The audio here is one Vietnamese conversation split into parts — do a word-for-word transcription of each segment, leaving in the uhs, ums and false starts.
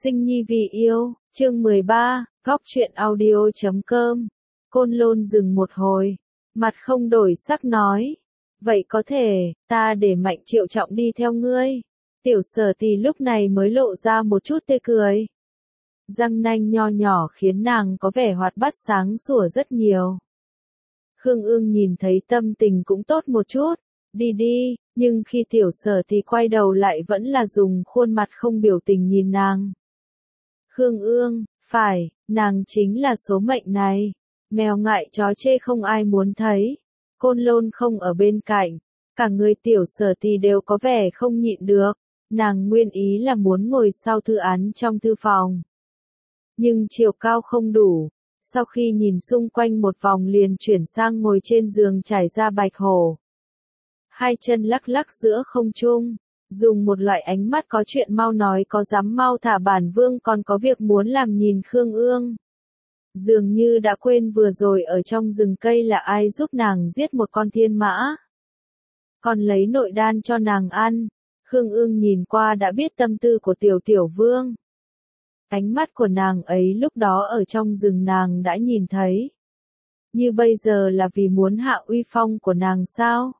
Sinh nhi vì yêu, chương mười ba, góc truyện audio chấm com. Côn Lôn dừng một hồi, mặt không đổi sắc nói. Vậy có thể, ta để Mạnh Triệu Trọng đi theo ngươi. Tiểu Sở Tì lúc này mới lộ ra một chút tê cười. Răng nanh nho nhỏ khiến nàng có vẻ hoạt bát sáng sủa rất nhiều. Khương Ương nhìn thấy tâm tình cũng tốt một chút, đi đi, nhưng khi Tiểu Sở Tì quay đầu lại vẫn là dùng khuôn mặt không biểu tình nhìn nàng. Khương Ương, phải, nàng chính là số mệnh này. Mèo ngại chó chê không ai muốn thấy. Côn Lôn không ở bên cạnh. Cả người Tiểu Sở Tì đều có vẻ không nhịn được. Nàng nguyên ý là muốn ngồi sau thư án trong thư phòng. Nhưng chiều cao không đủ. Sau khi nhìn xung quanh một vòng liền chuyển sang ngồi trên giường trải ra bạch hổ. Hai chân lắc lắc giữa không trung. Dùng một loại ánh mắt có chuyện mau nói có dám mau thả bản vương còn có việc muốn làm nhìn Khương Ương. Dường như đã quên vừa rồi ở trong rừng cây là ai giúp nàng giết một con thiên mã. Còn lấy nội đan cho nàng ăn. Khương Ương nhìn qua đã biết tâm tư của tiểu tiểu vương. Ánh mắt của nàng ấy lúc đó ở trong rừng nàng đã nhìn thấy. Như bây giờ là vì muốn hạ uy phong của nàng sao?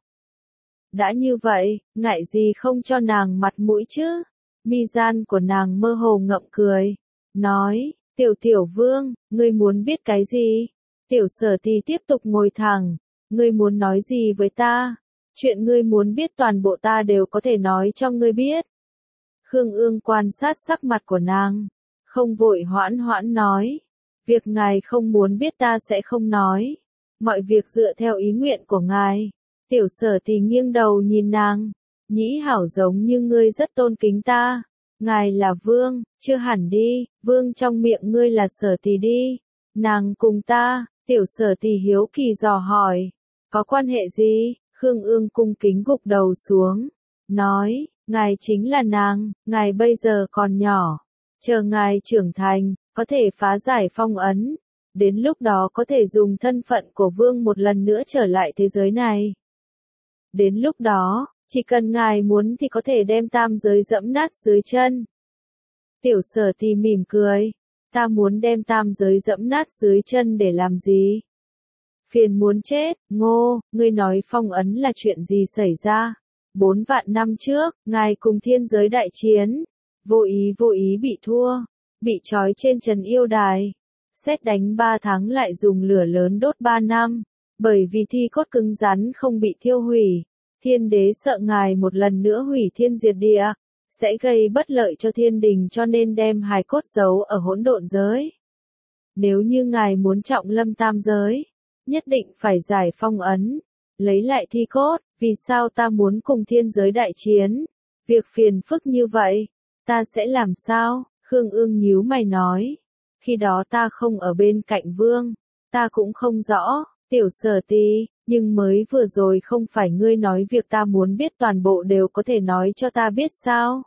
Đã như vậy, ngại gì không cho nàng mặt mũi chứ? Mi gian của nàng mơ hồ ngậm cười. Nói, tiểu tiểu vương, ngươi muốn biết cái gì? Tiểu Sở Tì tiếp tục ngồi thẳng. Ngươi muốn nói gì với ta? Chuyện ngươi muốn biết toàn bộ ta đều có thể nói cho ngươi biết. Khương Ương quan sát sắc mặt của nàng. Không vội hoãn hoãn nói. Việc ngài không muốn biết ta sẽ không nói. Mọi việc dựa theo ý nguyện của ngài. Tiểu Sở Tì nghiêng đầu nhìn nàng. Nhĩ hảo giống như ngươi rất tôn kính ta. Ngài là vương, chưa hẳn đi, vương trong miệng ngươi là Sở Tì đi. Nàng cùng ta, Tiểu Sở Tì hiếu kỳ dò hỏi. Có quan hệ gì? Khương Ương cung kính gục đầu xuống. Nói, ngài chính là nàng, ngài bây giờ còn nhỏ. Chờ ngài trưởng thành, có thể phá giải phong ấn. Đến lúc đó có thể dùng thân phận của vương một lần nữa trở lại thế giới này. Đến lúc đó, chỉ cần ngài muốn thì có thể đem tam giới dẫm nát dưới chân. Tiểu Sở Tì mỉm cười. Ta muốn đem tam giới dẫm nát dưới chân để làm gì? Phiền muốn chết, Ngô, ngươi nói phong ấn là chuyện gì xảy ra? Bốn vạn năm trước, ngài cùng thiên giới đại chiến. Vô ý vô ý bị thua. Bị trói trên trần yêu đài. Sét đánh ba tháng lại dùng lửa lớn đốt ba năm. Bởi vì thi cốt cứng rắn không bị thiêu hủy, thiên đế sợ ngài một lần nữa hủy thiên diệt địa, sẽ gây bất lợi cho thiên đình cho nên đem hài cốt giấu ở hỗn độn giới. Nếu như ngài muốn trọng lâm tam giới, nhất định phải giải phong ấn, lấy lại thi cốt, vì sao ta muốn cùng thiên giới đại chiến? Việc phiền phức như vậy, ta sẽ làm sao? Khương Ương nhíu mày nói, khi đó ta không ở bên cạnh vương, ta cũng không rõ. Tiểu Sở Tì, nhưng mới vừa rồi không phải ngươi nói việc ta muốn biết toàn bộ đều có thể nói cho ta biết sao?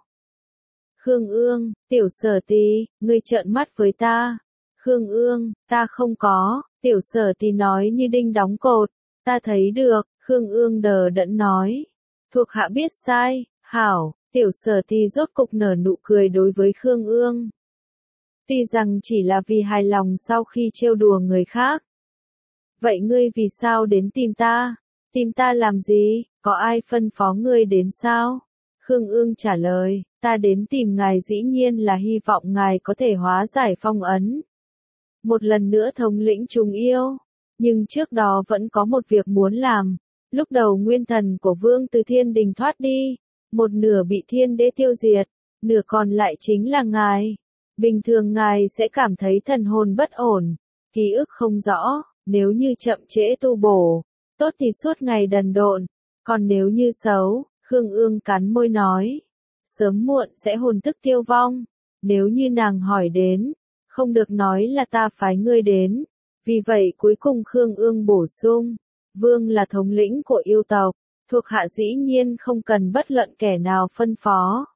Khương Ương, Tiểu Sở Tì, ngươi trợn mắt với ta. Khương Ương, ta không có, Tiểu Sở Tì nói như đinh đóng cột. Ta thấy được, Khương Ương đờ đẫn nói. Thuộc hạ biết sai, hảo, Tiểu Sở Tì rốt cục nở nụ cười đối với Khương Ương. Tuy rằng chỉ là vì hài lòng sau khi trêu đùa người khác. Vậy ngươi vì sao đến tìm ta? Tìm ta làm gì? Có ai phân phó ngươi đến sao? Khương Ương trả lời, ta đến tìm ngài dĩ nhiên là hy vọng ngài có thể hóa giải phong ấn. Một lần nữa thống lĩnh chúng yêu. Nhưng trước đó vẫn có một việc muốn làm. Lúc đầu nguyên thần của vương từ thiên đình thoát đi. Một nửa bị thiên đế tiêu diệt. Nửa còn lại chính là ngài. Bình thường ngài sẽ cảm thấy thần hồn bất ổn. Ký ức không rõ. Nếu như chậm trễ tu bổ, tốt thì suốt ngày đần độn, còn nếu như xấu, Khương Ương cắn môi nói, sớm muộn sẽ hồn thức tiêu vong. Nếu như nàng hỏi đến, không được nói là ta phái ngươi đến. Vì vậy cuối cùng Khương Ương bổ sung, vương là thống lĩnh của yêu tộc, thuộc hạ dĩ nhiên không cần bất luận kẻ nào phân phó.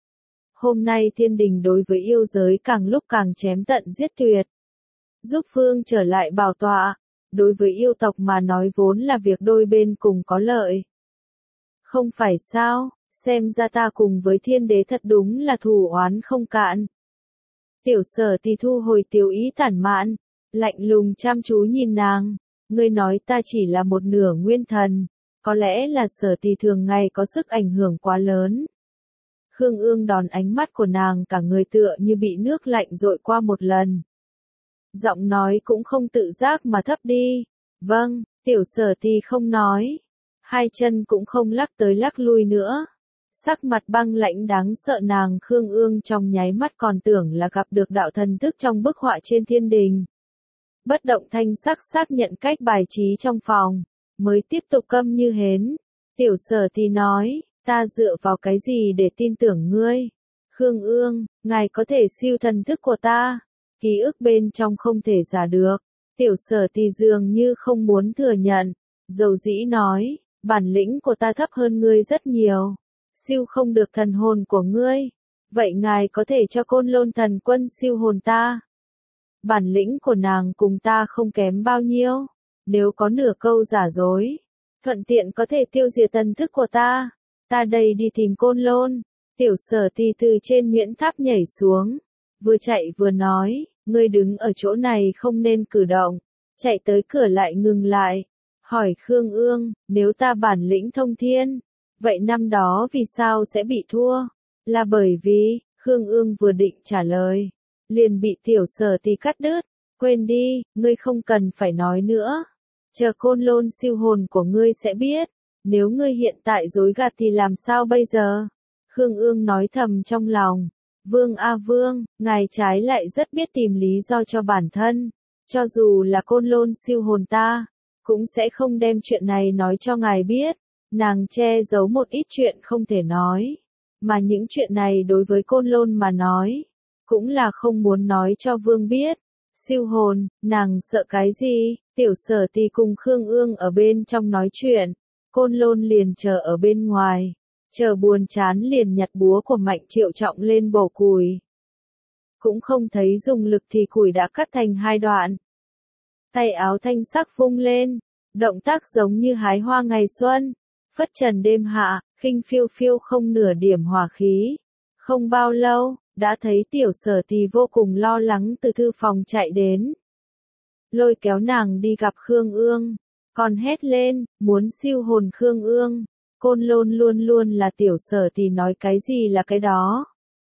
Hôm nay thiên đình đối với yêu giới càng lúc càng chém tận giết tuyệt. Giúp vương trở lại bảo tọa. Đối với yêu tộc mà nói vốn là việc đôi bên cùng có lợi. Không phải sao, xem ra ta cùng với thiên đế thật đúng là thù oán không cạn. Tiểu Sở thì thu hồi tiểu ý tản mạn, lạnh lùng chăm chú nhìn nàng, ngươi nói ta chỉ là một nửa nguyên thần, có lẽ là Sở thì thường ngày có sức ảnh hưởng quá lớn. Khương Ương đón ánh mắt của nàng cả người tựa như bị nước lạnh dội qua một lần. Giọng nói cũng không tự giác mà thấp đi. Vâng, Tiểu Sở thì không nói. Hai chân cũng không lắc tới lắc lui nữa. Sắc mặt băng lãnh đáng sợ nàng Khương Ương trong nháy mắt còn tưởng là gặp được đạo thần thức trong bức họa trên thiên đình. Bất động thanh sắc xác nhận cách bài trí trong phòng, mới tiếp tục câm như hến. Tiểu Sở thì nói, ta dựa vào cái gì để tin tưởng ngươi? Khương Ương, ngài có thể siêu thần thức của ta, ký ức bên trong không thể giả được. Tiểu Sở thì dường như không muốn thừa nhận, dầu dĩ nói, bản lĩnh của ta thấp hơn ngươi rất nhiều, siêu không được thần hồn của ngươi, vậy ngài có thể cho Côn Lôn thần quân siêu hồn ta? Bản lĩnh của nàng cùng ta không kém bao nhiêu, nếu có nửa câu giả dối, thuận tiện có thể tiêu diệt thần thức của ta, ta đây đi tìm Côn Lôn. Tiểu Sở thì từ trên nhuyễn tháp nhảy xuống, vừa chạy vừa nói, ngươi đứng ở chỗ này không nên cử động, chạy tới cửa lại ngừng lại, hỏi Khương Ương, nếu ta bản lĩnh thông thiên, vậy năm đó vì sao sẽ bị thua? Là bởi vì, Khương Ương vừa định trả lời, liền bị Tiểu Sở thì cắt đứt, quên đi, ngươi không cần phải nói nữa, chờ Côn Lôn siêu hồn của ngươi sẽ biết, nếu ngươi hiện tại dối gạt thì làm sao bây giờ? Khương Ương nói thầm trong lòng, Vương a Vương, ngài trái lại rất biết tìm lý do cho bản thân, cho dù là Côn Lôn siêu hồn ta, cũng sẽ không đem chuyện này nói cho ngài biết. Nàng che giấu một ít chuyện không thể nói, mà những chuyện này đối với Côn Lôn mà nói, cũng là không muốn nói cho Vương biết. Siêu hồn, nàng sợ cái gì? Tiểu Sở thì cùng Khương Ương ở bên trong nói chuyện, Côn Lôn liền chờ ở bên ngoài, chờ buồn chán liền nhặt búa của Mạnh Triệu Trọng lên bổ củi. Cũng không thấy dùng lực thì củi đã cắt thành hai đoạn. Tay áo thanh sắc vung lên, động tác giống như hái hoa ngày xuân, phất trần đêm hạ, khinh phiêu phiêu không nửa điểm hỏa khí. Không bao lâu, đã thấy Tiểu Sở thì vô cùng lo lắng từ thư phòng chạy đến. Lôi kéo nàng đi gặp Khương Ương, còn hét lên, muốn siêu hồn Khương Ương. Côn Lôn luôn luôn là Tiểu Sở thì nói cái gì là cái đó.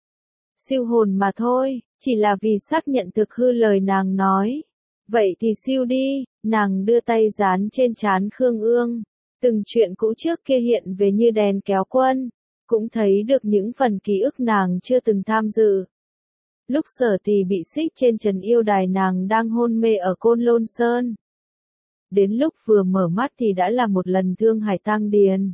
Siêu hồn mà thôi, chỉ là vì xác nhận thực hư lời nàng nói. Vậy thì siêu đi, nàng đưa tay dán trên trán Khương Ương. Từng chuyện cũ trước kia hiện về như đèn kéo quân, cũng thấy được những phần ký ức nàng chưa từng tham dự. Lúc Sở thì bị xích trên trần yêu đài nàng đang hôn mê ở Côn Lôn Sơn. Đến lúc vừa mở mắt thì đã là một lần thương hải tang điền.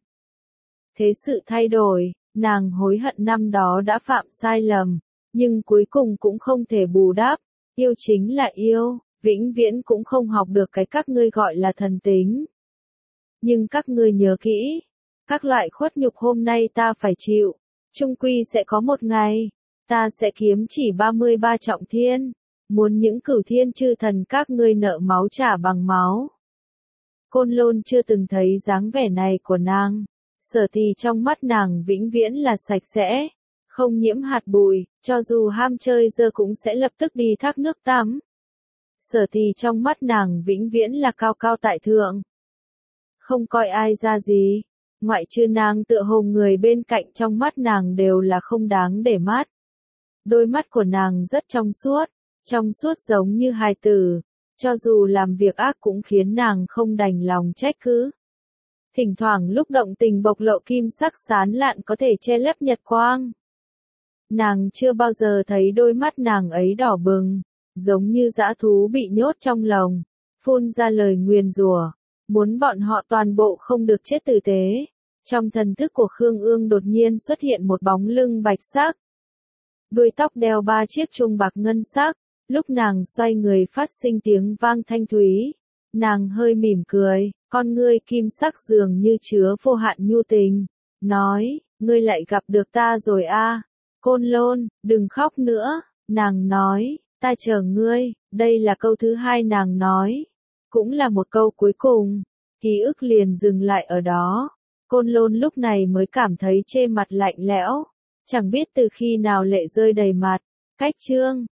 Thế sự thay đổi, nàng hối hận năm đó đã phạm sai lầm, nhưng cuối cùng cũng không thể bù đắp, yêu chính là yêu, vĩnh viễn cũng không học được cái các ngươi gọi là thần tính. Nhưng các ngươi nhớ kỹ, các loại khuất nhục hôm nay ta phải chịu, chung quy sẽ có một ngày, ta sẽ kiếm chỉ ba mươi ba trọng thiên, muốn những cửu thiên chư thần các ngươi nợ máu trả bằng máu. Côn Lôn chưa từng thấy dáng vẻ này của nàng, Sở thì trong mắt nàng vĩnh viễn là sạch sẽ, không nhiễm hạt bụi, cho dù ham chơi giờ cũng sẽ lập tức đi thác nước tắm. Sở thì trong mắt nàng vĩnh viễn là cao cao tại thượng, không coi ai ra gì, ngoại trừ nàng tựa hồ người bên cạnh trong mắt nàng đều là không đáng để mắt. Đôi mắt của nàng rất trong suốt, trong suốt giống như hài tử, cho dù làm việc ác cũng khiến nàng không đành lòng trách cứ. Thỉnh thoảng lúc động tình bộc lộ kim sắc sán lạn có thể che lấp nhật quang. Nàng chưa bao giờ thấy đôi mắt nàng ấy đỏ bừng, giống như dã thú bị nhốt trong lồng, phun ra lời nguyền rủa, muốn bọn họ toàn bộ không được chết tử tế. Trong thần thức của Khương Ương đột nhiên xuất hiện một bóng lưng bạch sắc. Đuôi tóc đeo ba chiếc chuông bạc ngân sắc, lúc nàng xoay người phát sinh tiếng vang thanh thúy. Nàng hơi mỉm cười, con ngươi kim sắc dường như chứa vô hạn nhu tình, nói, ngươi lại gặp được ta rồi a, à. Côn Lôn, đừng khóc nữa, nàng nói, ta chờ ngươi, đây là câu thứ hai nàng nói, cũng là một câu cuối cùng, ký ức liền dừng lại ở đó. Côn Lôn lúc này mới cảm thấy chê mặt lạnh lẽo, chẳng biết từ khi nào lệ rơi đầy mặt, cách chương.